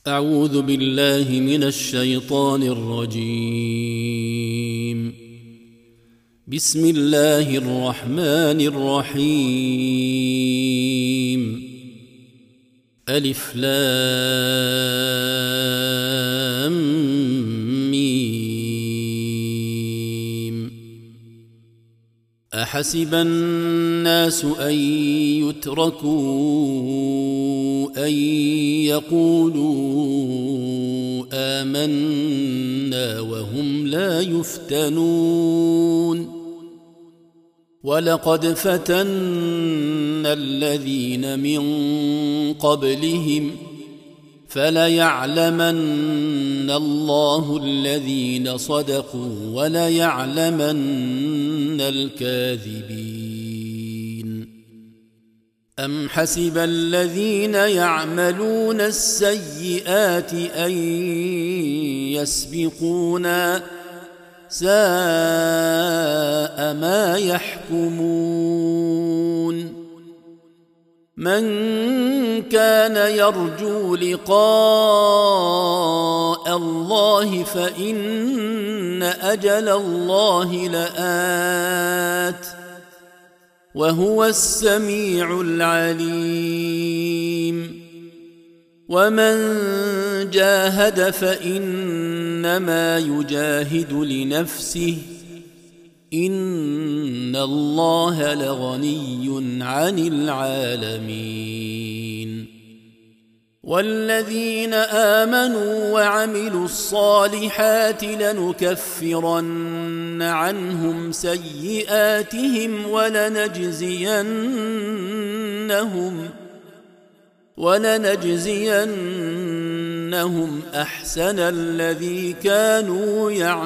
أعوذ بالله من الشيطان الرجيم. بسم الله الرحمن الرحيم. ألف لام ميم. أحسب الناس أن يتركوا أن يقولوا آمنا وهم لا يفتنون. ولقد فتنا الذين من قبلهم فليعلمن الله الذين صدقوا وليعلمن الكاذبين. أم حسب الذين يعملون السيئات أن يسبقونا ساء ما يحكمون. من كان يرجو لقاء الله فإن أجل الله لآت وهو السميع العليم. ومن جاهد فإنما يجاهد لنفسه إن الله لغني عن العالمين. والذين آمنوا وعملوا الصالحات لنكفرن عنهم سيئاتهم ولنجزينهم أحسن الذي كانوا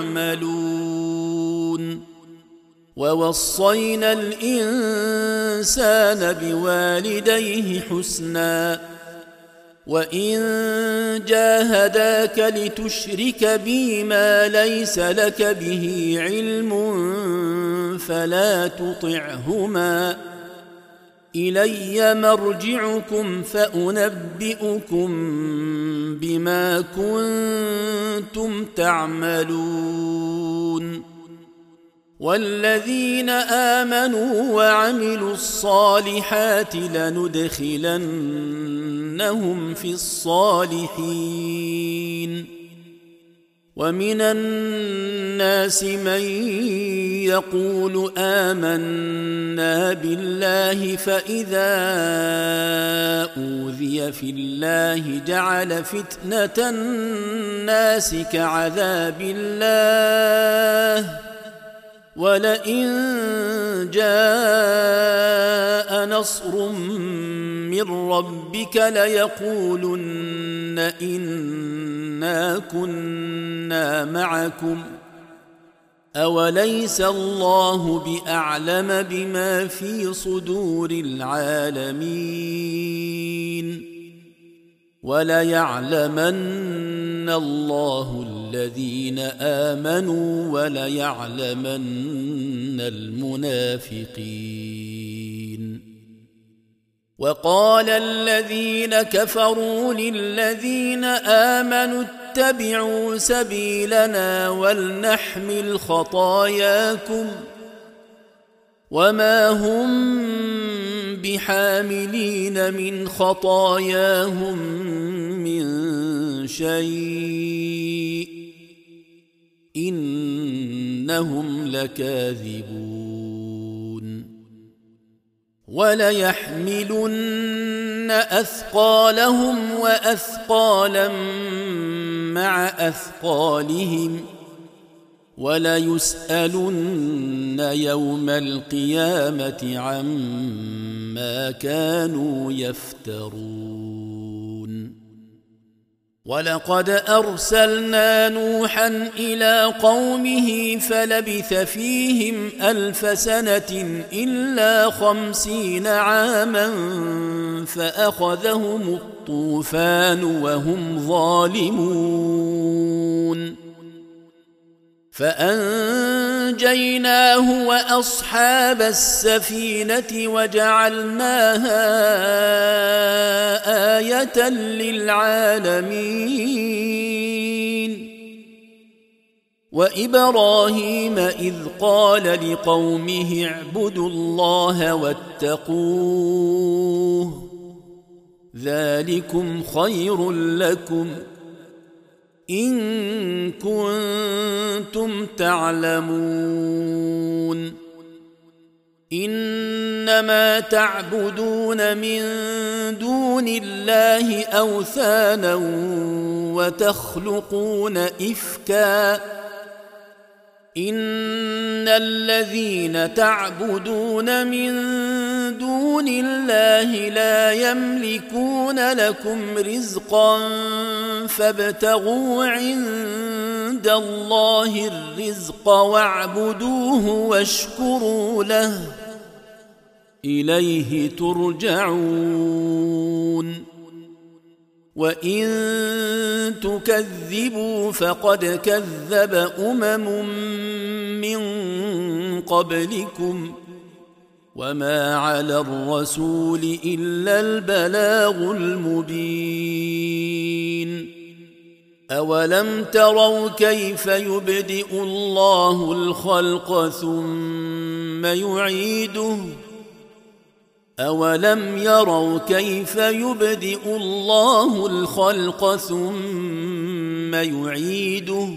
يعملون. ووصينا الإنسان بوالديه حسنا وإن جاهداك لتشرك بي ما ليس لك به علم فلا تطعهما إلي مرجعكم فأنبئكم بما كنتم تعملون. والذين آمنوا وعملوا الصالحات لندخلنهم في الصالحين. ومن الناس من يقول آمنا بالله فإذا أوذي في الله جعل فتنة الناس كعذاب الله ولئن جاء نصر من ربك ليقولن إنا كنا معكم أوليس الله بأعلم بما في صدور العالمين. وليعلمن الله الذين آمنوا وليعلمن المنافقين. وقال الذين كفروا للذين آمنوا اتبعوا سبيلنا ولنحمل خطاياكم وما هم بحاملين من خطاياهم من شيء إنهم لكاذبون. وليحملن أثقالهم وأثقالا مع أثقالهم وليسألن يوم القيامة عما كانوا يفترون. ولقد أرسلنا نوحا إلى قومه فلبث فيهم 1000 سنة إلا 50 عاما فأخذهم الطوفان وهم ظالمون. فأنجيناه وأصحاب السفينة وجعلناها آية للعالمين وإبراهيم إذ قال لقومه اعبدوا الله واتقوه ذلكم خير لكم إن كنتم تعلمون إنما تعبدون من دون الله أوثانا وتخلقون إفكا إن الذين تعبدون من دون الله لا يملكون لكم رزقا فابتغوا عند الله الرزق واعبدوه واشكروا له إليه ترجعون وإن تكذبوا فقد كذب من قبلكم وما على الرسول إلا البلاغ المبين أولم تروا كيف يبدئ الله الخلق ثم يعيده أولم يروا كيف يبدئ الله الخلق ثم يعيده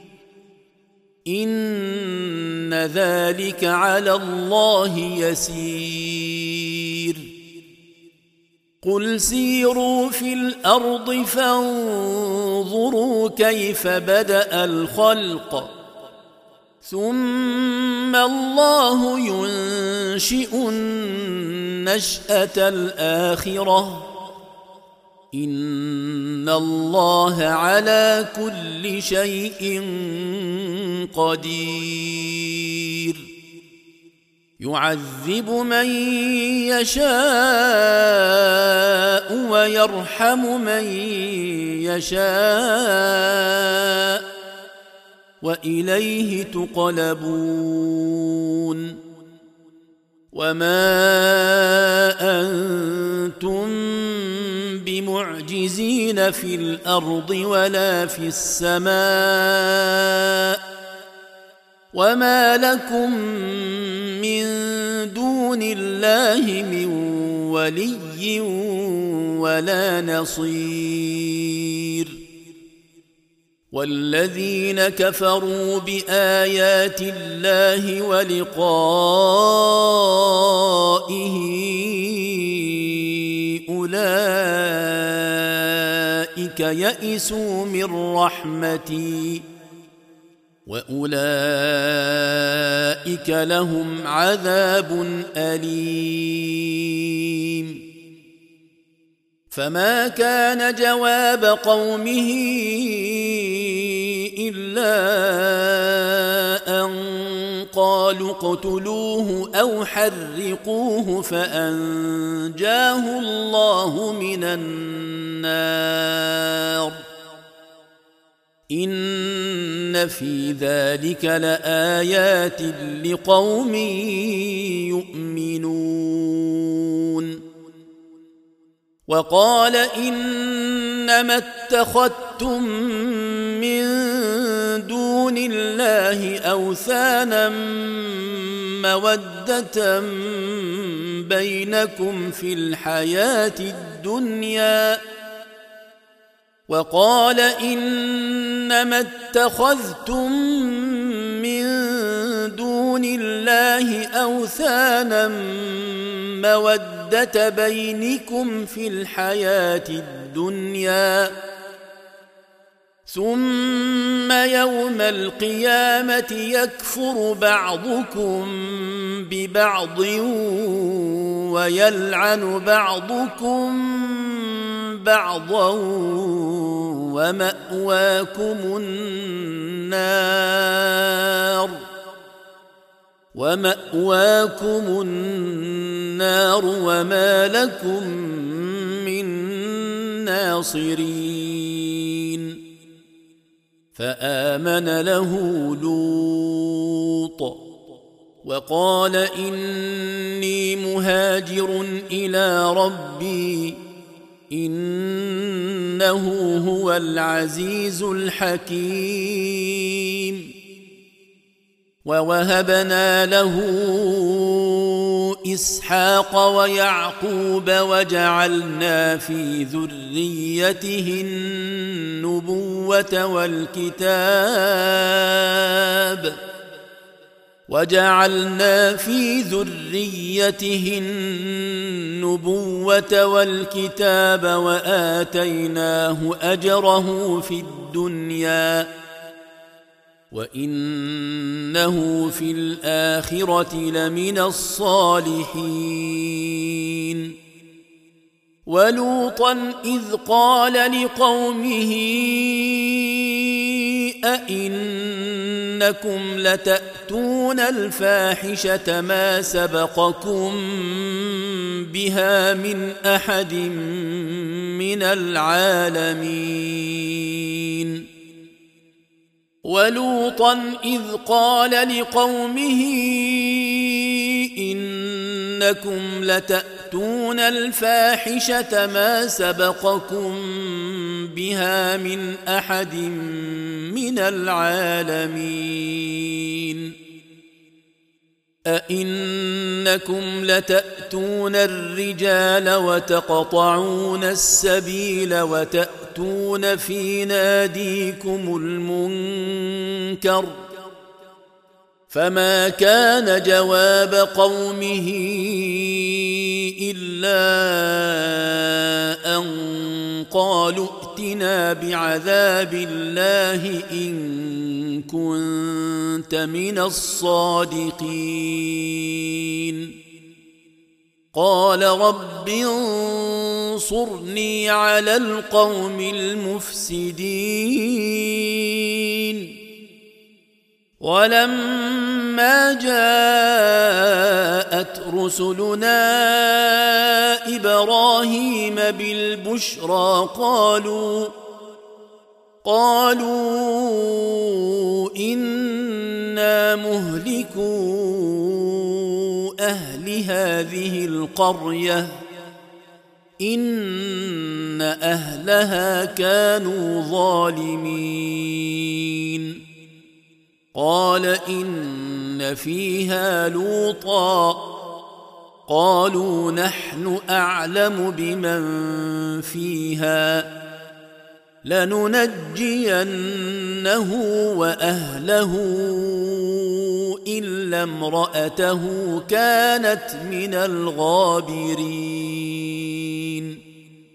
إن ذلك على الله يسير قل سيروا في الأرض فانظروا كيف بدأ الخلق ثم الله ينشئ النشأة الآخرة إن الله على كل شيء قدير يعذب من يشاء ويرحم من يشاء وإليه تقلبون وما أنتم بمعجزين في الأرض ولا في السماء وما لكم من دون الله من ولي ولا نصير والذين كفروا بآيات الله ولقائه أولئك يئسوا من رحمتي وأولئك لهم عذاب أليم فما كان جواب قومه إلا أن قالوا اقتلوه أو حرقوه فأنجاه الله من النار إن في ذلك لآيات لقوم يؤمنون وقال إنما اتخذتم من دون الله أوثانا مودة بينكم في الحياة الدنيا وقال إنما اتخذتم من دون الله أوثانا مودة بينكم في الحياة الدنيا ثم يوم القيامة يكفر بعضكم ببعض ويلعن بعضكم بعضا ومأواكم النار وما لكم من ناصرين فآمن له لوط وقال إني مهاجر إلى ربي إنه هو العزيز الحكيم. ووهبنا له إسحاق ويعقوب وجعلنا في ذريته النبوة والكتاب وآتيناه أجره في الدنيا وإنه في الآخرة لمن الصالحين. ولوطا إذ قال لقومه أئنكم لتأتون الفاحشة ما سبقكم بها من أحد من العالمين. ولوطا إذ قال لقومه إنكم لتأتون الفاحشة ما سبقكم بها من أحد من العالمين. أئنكم لتأتون الرجال وتقطعون السبيل وتأتون في ناديكم المنكر فما كان جواب قومه إلا أن قالوا ائتنا بعذاب الله إن كنت من الصادقين. قال رب انصرني على القوم المفسدين. ولما جاءت رسلنا إبراهيم بالبشرى قالوا إنا مهلكو أهل هذه القرية إن أهلها كانوا ظالمين. قال إن فيها لوطا قالوا نحن أعلم بمن فيها لننجينه وأهله إلا امرأته كانت من الغابرين.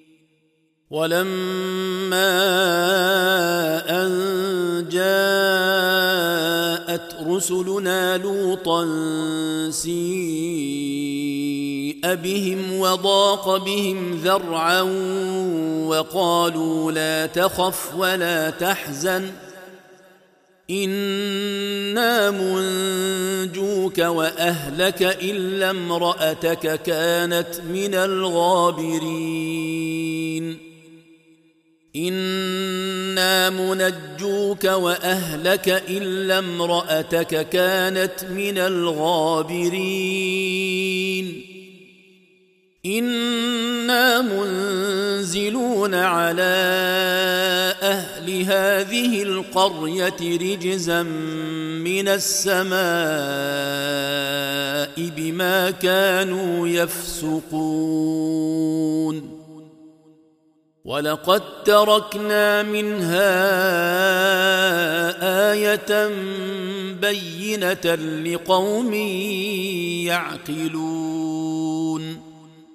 ولما أن جاءت رسلنا لوطا سيء بهم وضاق بهم ذرعا وقالوا لا تخف ولا تحزن إنا منجوك وأهلك إلا امرأتك كانت من الغابرين. إنا منجوك وأهلك إلا امرأتك كانت من الغابرين. إنا منزلون على أهل هذه القرية رجزا من السماء بما كانوا يفسقون. ولقد تركنا منها آية بينة لقوم يعقلون.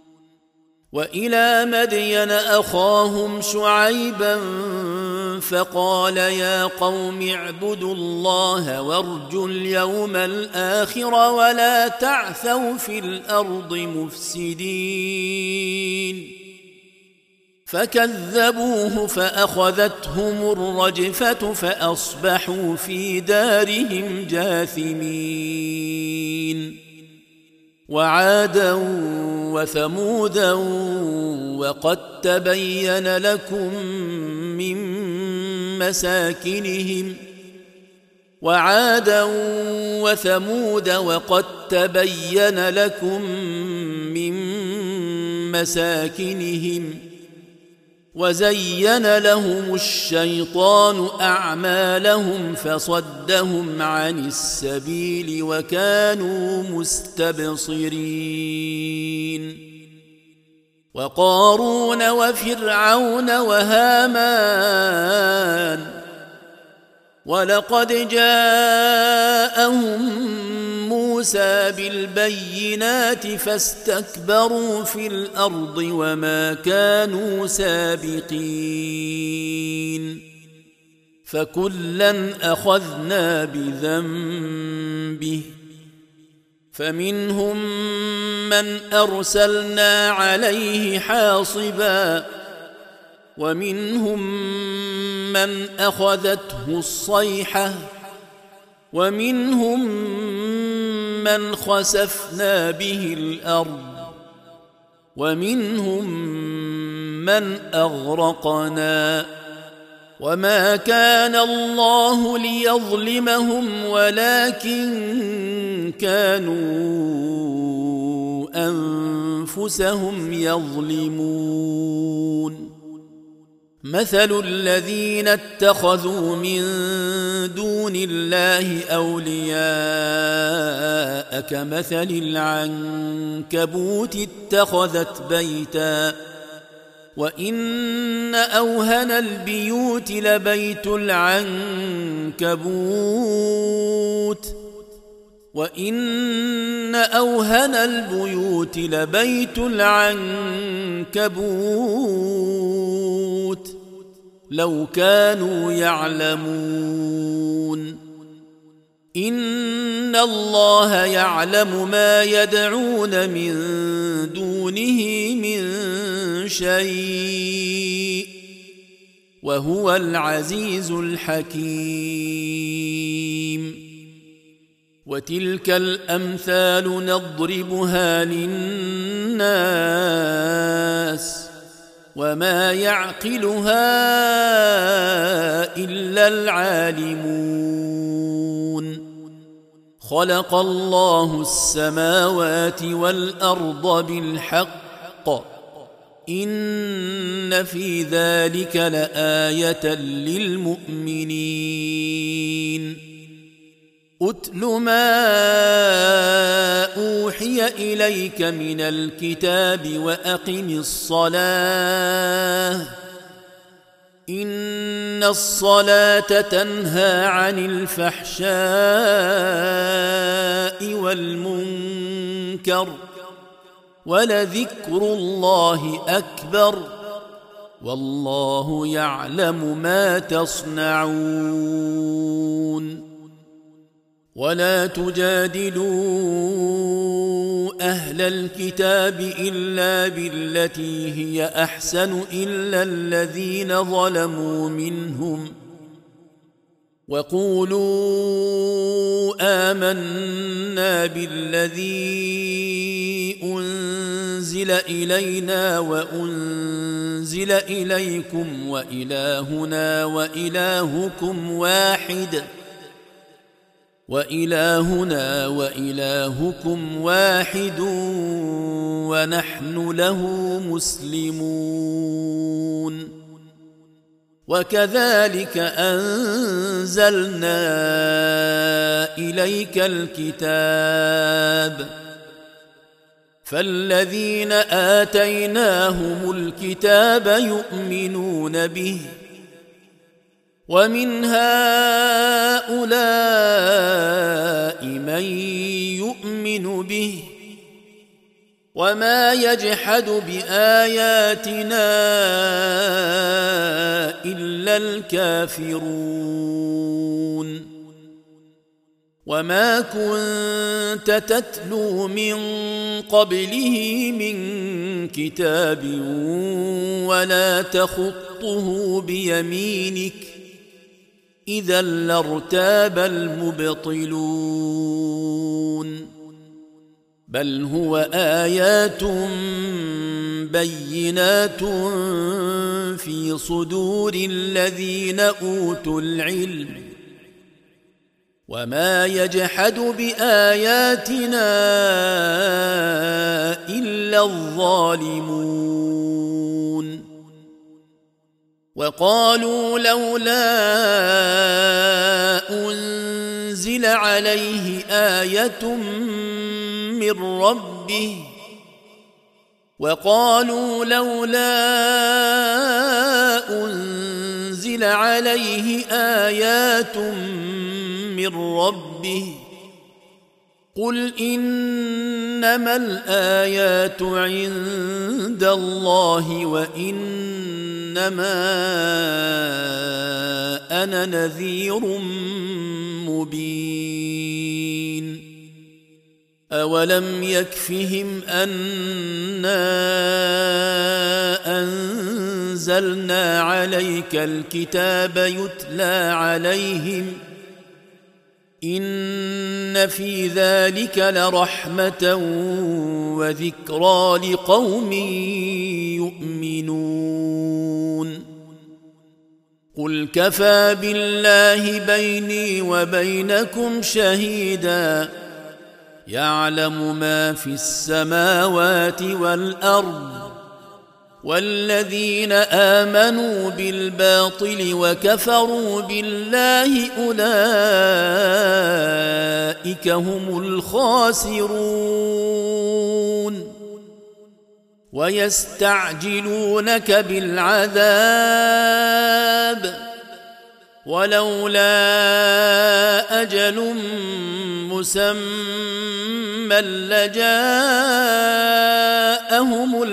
وإلى مدين أخاهم شعيبا فقال يا قوم اعبدوا الله وارجوا اليوم الآخر ولا تعثوا في الأرض مفسدين. فكذبوه فأخذتهم الرجفة فأصبحوا في دارهم جاثمين. وعادا وثمودا وقد تبين لكم من مساكنهم وعادا وثمود وقد تبين لكم من مساكنهم وزين لهم الشيطان أعمالهم فصدهم عن السبيل وكانوا مستبصرين وقارون وفرعون وهامان ولقد جاءهم موسى بالبينات فاستكبروا في الأرض وما كانوا سابقين فكلا أخذنا بذنبه فمنهم من أرسلنا عليه حاصبا ومنهم من أخذته الصيحة ومنهم من خسفنا به الأرض ومنهم من أغرقنا وما كان الله ليظلمهم ولكن كانوا أنفسهم يظلمون مثل الذين اتخذوا من دون الله أولياء كمثل العنكبوت اتخذت بيتا وإن أوهن البيوت لبيت العنكبوت وإن أوهن البيوت لبيت العنكبوت لو كانوا يعلمون إن الله يعلم ما يدعون من دونه من شيء وهو العزيز الحكيم وتلك الأمثال نضربها للناس وما يعقلها إلا العالمون خلق الله السماوات والأرض بالحق إن في ذلك لآية للمؤمنين أتل ما أوحي إليك من الكتاب وأقم الصلاة إن الصلاة تنهى عن الفحشاء والمنكر ولذكر الله أكبر والله يعلم ما تصنعون ولا تجادلوا أهل الكتاب إلا بالتي هي أحسن إلا الذين ظلموا منهم وقولوا آمنا بالذي أنزل إلينا وأنزل إليكم وإلهنا وإلهكم واحد ونحن له مسلمون وكذلك أنزلنا إليك الكتاب فالذين آتيناهم الكتاب يؤمنون به ومن هؤلاء من يؤمن به وما يجحد بآياتنا إلا الكافرون وما كنت تتلو من قبله من كتاب ولا تخطه بيمينك إذا لارتاب المبطلون بل هو آيات بينات في صدور الذين أوتوا العلم وما يجحد بآياتنا إلا الظالمون وقالوا لولا أنزل عليه آية من ربه وقالوا لولا أنزل عليه آيات من ربه قل إنما الآيات عند الله وإنما أنا نذير مبين أولم يكفهم أنا أنزلنا عليك الكتاب يتلى عليهم إن في ذلك لرحمة وذكرى لقوم يؤمنون قل كفى بالله بيني وبينكم شهيدا يعلم ما في السماوات والأرض والذين آمنوا بالباطل وكفروا بالله أولئك هم الخاسرون ويستعجلونك بالعذاب ولولا أجل مسمى لجاءهم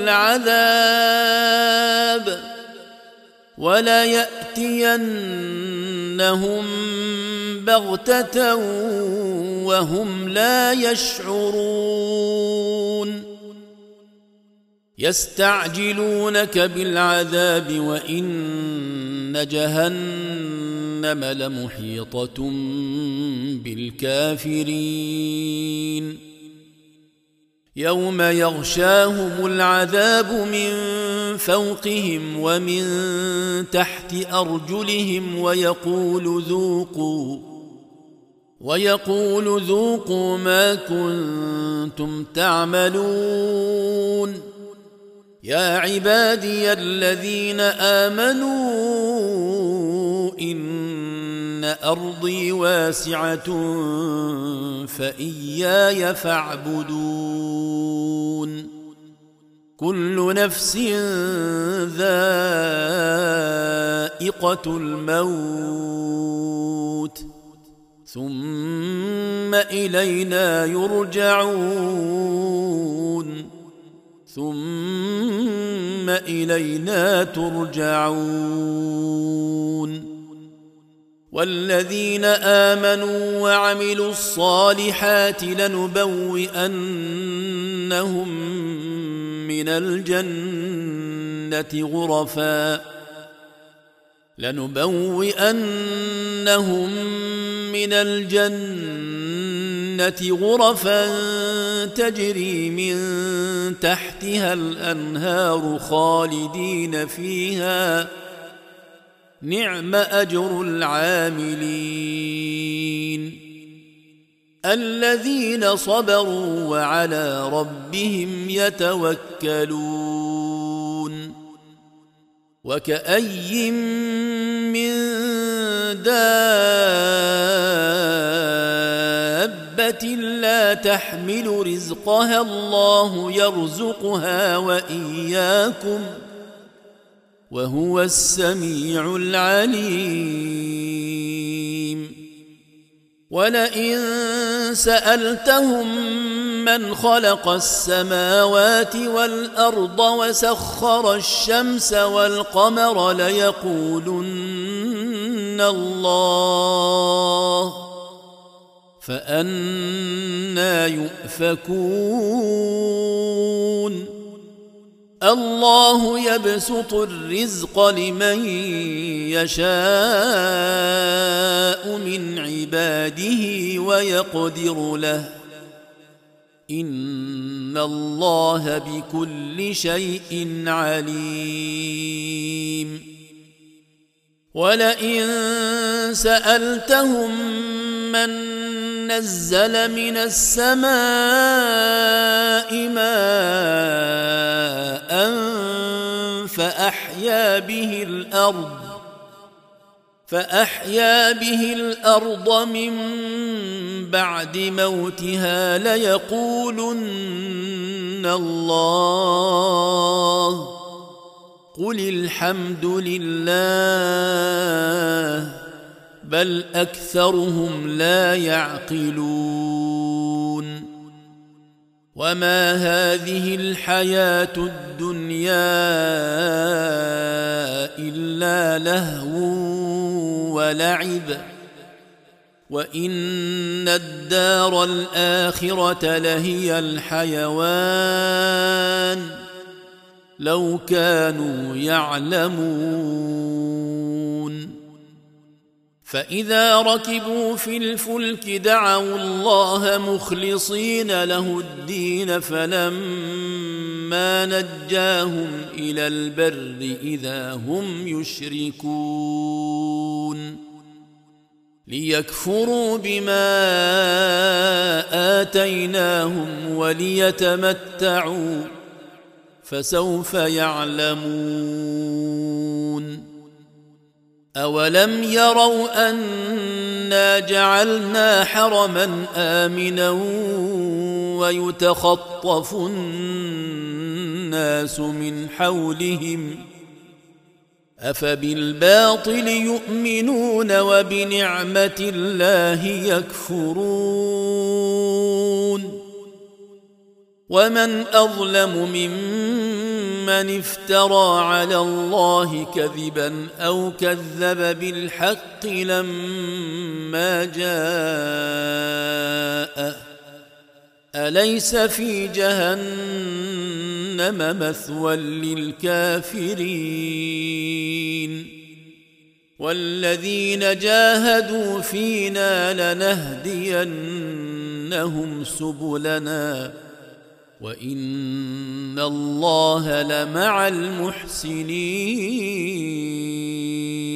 العذاب وليأتينهم بغتة وهم لا يشعرون يستعجلونك بالعذاب وإن جهنم لمحيطة بالكافرين يوم يغشاهم العذاب من فوقهم ومن تحت أرجلهم ويقول ذوقوا ما كنتم تعملون يا عبادي الذين آمنوا إن أرضي واسعة فإياي فاعبدون كل نفس ذائقة الموت ثم إلينا يرجعون والذين آمنوا وعملوا الصالحات لنبوئنهم من الجنة غرفا تجري من تحتها الأنهار خالدين فيها نعم أجر العاملين الذين صبروا وعلى ربهم يتوكلون وكأي من دابة لا تحمل رزقها الله يرزقها وإياكم وهو السميع العليم ولئن سألتهم من خلق السماوات والأرض وسخر الشمس والقمر ليقولن الله فأنى يؤفكون الله يبسط الرزق لمن يشاء من عباده ويقدر له إن الله بكل شيء عليم ولئن سألتهم من نزل من السماء ماء فأحيا به الأرض من بعد موتها ليقولن الله قل الحمد لله بل أكثرهم لا يعقلون وما هذه الحياة الدنيا إلا لهو ولعب وإن الدار الآخرة لهي الحيوان لو كانوا يعلمون فإذا ركبوا في الفلك دعوا الله مخلصين له الدين فلما نجاهم إلى البر إذا هم يشركون ليكفروا بما آتيناهم وليتمتعوا فسوف يعلمون أولم يروا أنا جعلنا حرما آمنا ويتخطف الناس من حولهم أفبالباطل يؤمنون وبنعمة الله يكفرون ومن أظلم ممن افترى على الله كذبا أو كذب بالحق لما جاءه أليس في جهنم مثوى للكافرين والذين جاهدوا فينا لنهدينهم سبلنا وإن الله لمع المحسنين